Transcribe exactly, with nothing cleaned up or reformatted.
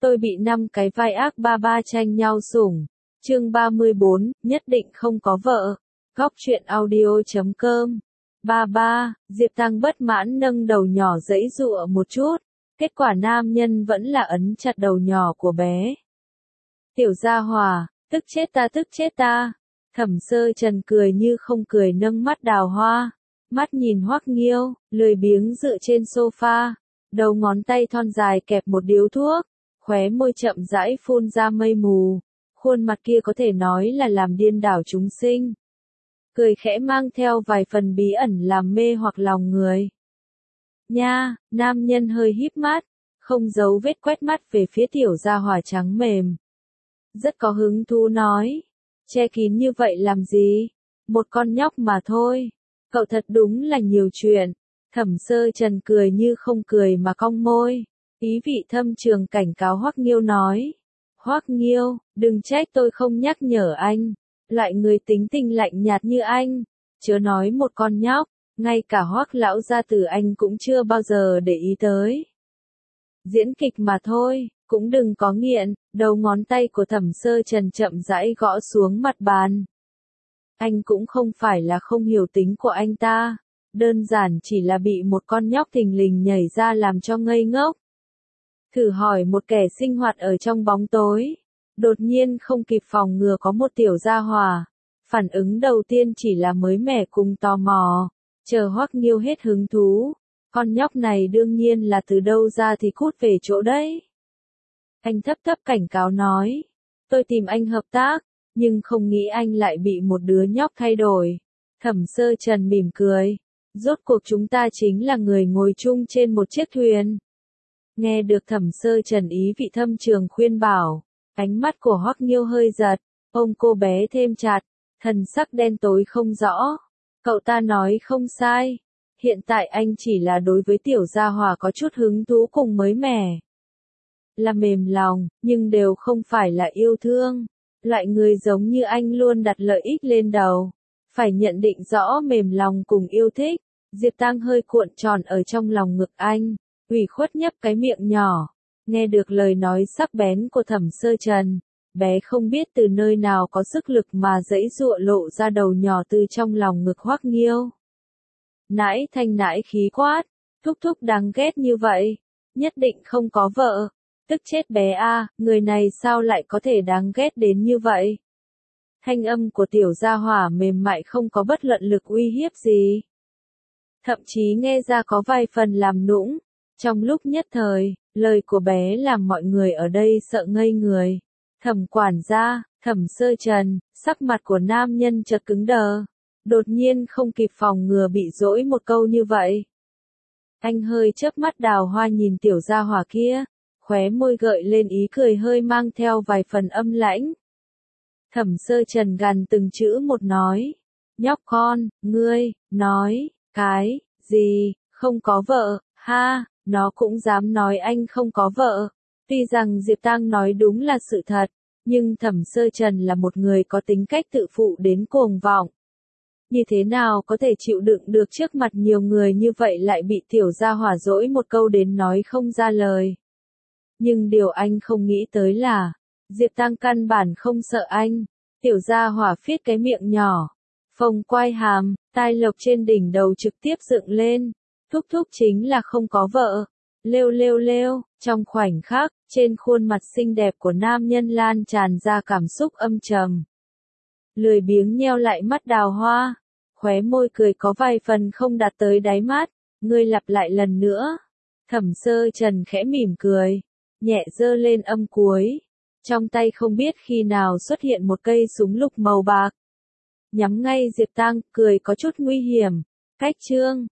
Tôi bị năm cái vai ác ba ba tranh nhau sủng. Chương ba mươi bốn, nhất định không có vợ. Góc truyện audio chấm com. Ba ba, Diệp Tăng bất mãn nâng đầu nhỏ giãy giụa một chút. Kết quả nam nhân vẫn là ấn chặt đầu nhỏ của bé. Tiểu gia hòa, tức chết ta tức chết ta. Thẩm Sơ Trần cười như không cười nâng mắt đào hoa. Mắt nhìn Hoắc Nghiêu, lười biếng dựa trên sofa. Đầu ngón tay thon dài kẹp một điếu thuốc. Khóe môi chậm rãi phun ra mây mù. Khuôn mặt kia có thể nói là làm điên đảo chúng sinh. Cười khẽ mang theo vài phần bí ẩn làm mê hoặc lòng người. Nha, nam nhân hơi híp mắt, không giấu vết quét mắt về phía tiểu gia hỏa trắng mềm. Rất có hứng thú nói, che kín như vậy làm gì? Một con nhóc mà thôi. Cậu thật đúng là nhiều chuyện. Thẩm Sơ Trần cười như không cười mà cong môi. Ý vị thâm trường cảnh cáo Hoắc Nghiêu nói. Hoắc Nghiêu, đừng trách tôi không nhắc nhở anh. Loại người tính tình lạnh nhạt như anh. Chớ nói một con nhóc, ngay cả Hoắc lão gia tử anh cũng chưa bao giờ để ý tới. Diễn kịch mà thôi, cũng đừng có nghiện. Đầu ngón tay của Thẩm Sơ Trần chậm rãi gõ xuống mặt bàn. Anh cũng không phải là không hiểu tính của anh ta. Đơn giản chỉ là bị một con nhóc thình lình nhảy ra làm cho ngây ngốc. Thử hỏi một kẻ sinh hoạt ở trong bóng tối, đột nhiên không kịp phòng ngừa có một tiểu gia hỏa, phản ứng đầu tiên chỉ là mới mẻ cùng tò mò, chờ Hoắc Nghiêu hết hứng thú, con nhóc này đương nhiên là từ đâu ra thì cút về chỗ đấy. Anh thấp thấp cảnh cáo nói, tôi tìm anh hợp tác, nhưng không nghĩ anh lại bị một đứa nhóc thay đổi. Thẩm Sơ Trần mỉm cười, rốt cuộc chúng ta chính là người ngồi chung trên một chiếc thuyền. Nghe được Thẩm Sơ Trần ý vị thâm trường khuyên bảo, ánh mắt của Hoắc Nghiêu hơi giật, ôm cô bé thêm chặt, thần sắc đen tối không rõ. Cậu ta nói không sai, hiện tại anh chỉ là đối với tiểu gia hỏa có chút hứng thú cùng mới mẻ. Là mềm lòng, nhưng đều không phải là yêu thương. Loại người giống như anh luôn đặt lợi ích lên đầu. Phải nhận định rõ mềm lòng cùng yêu thích. Diệp Tăng hơi cuộn tròn ở trong lòng ngực anh. Ủy khuất nhấp cái miệng nhỏ, nghe được lời nói sắc bén của Thẩm Sơ Trần, bé không biết từ nơi nào có sức lực mà giãy giụa lộ ra đầu nhỏ từ trong lòng ngực Hoắc Nghiêu. Nãi thanh nãi khí quát, thúc thúc đáng ghét như vậy, nhất định không có vợ, tức chết bé a, người này sao lại có thể đáng ghét đến như vậy? Thanh âm của tiểu gia hỏa mềm mại không có bất luận lực uy hiếp gì, thậm chí nghe ra có vài phần làm nũng. Trong lúc nhất thời, lời của bé làm mọi người ở đây sợ ngây người. Thẩm quản gia, Thẩm Sơ Trần, sắc mặt của nam nhân chợt cứng đờ. Đột nhiên không kịp phòng ngừa bị dỗi một câu như vậy. Anh hơi chớp mắt đào hoa nhìn tiểu gia hỏa kia, khóe môi gợi lên ý cười hơi mang theo vài phần âm lãnh. Thẩm Sơ Trần gằn từng chữ một nói. Nhóc con, ngươi, nói, cái, gì, không có vợ, ha. Nó cũng dám nói anh không có vợ. Tuy rằng Diệp Tăng nói đúng là sự thật, nhưng Thẩm Sơ Trần là một người có tính cách tự phụ đến cuồng vọng. Như thế nào có thể chịu đựng được trước mặt nhiều người như vậy lại bị tiểu gia hỏa dỗi một câu đến nói không ra lời. Nhưng điều anh không nghĩ tới là, Diệp Tăng căn bản không sợ anh. Tiểu gia hỏa phiết cái miệng nhỏ, phồng quai hàm, tai lộc trên đỉnh đầu trực tiếp dựng lên. Thúc thúc chính là không có vợ. Lêu lêu lêu, trong khoảnh khắc, trên khuôn mặt xinh đẹp của nam nhân lan tràn ra cảm xúc âm trầm. Lười biếng nheo lại mắt đào hoa, khóe môi cười có vài phần không đạt tới đáy mắt. Ngươi lặp lại lần nữa. Thẩm Sơ Trần khẽ mỉm cười, nhẹ giơ lên âm cuối. Trong tay không biết khi nào xuất hiện một cây súng lục màu bạc. Nhắm ngay Diệp Tăng, cười có chút nguy hiểm. Cách chương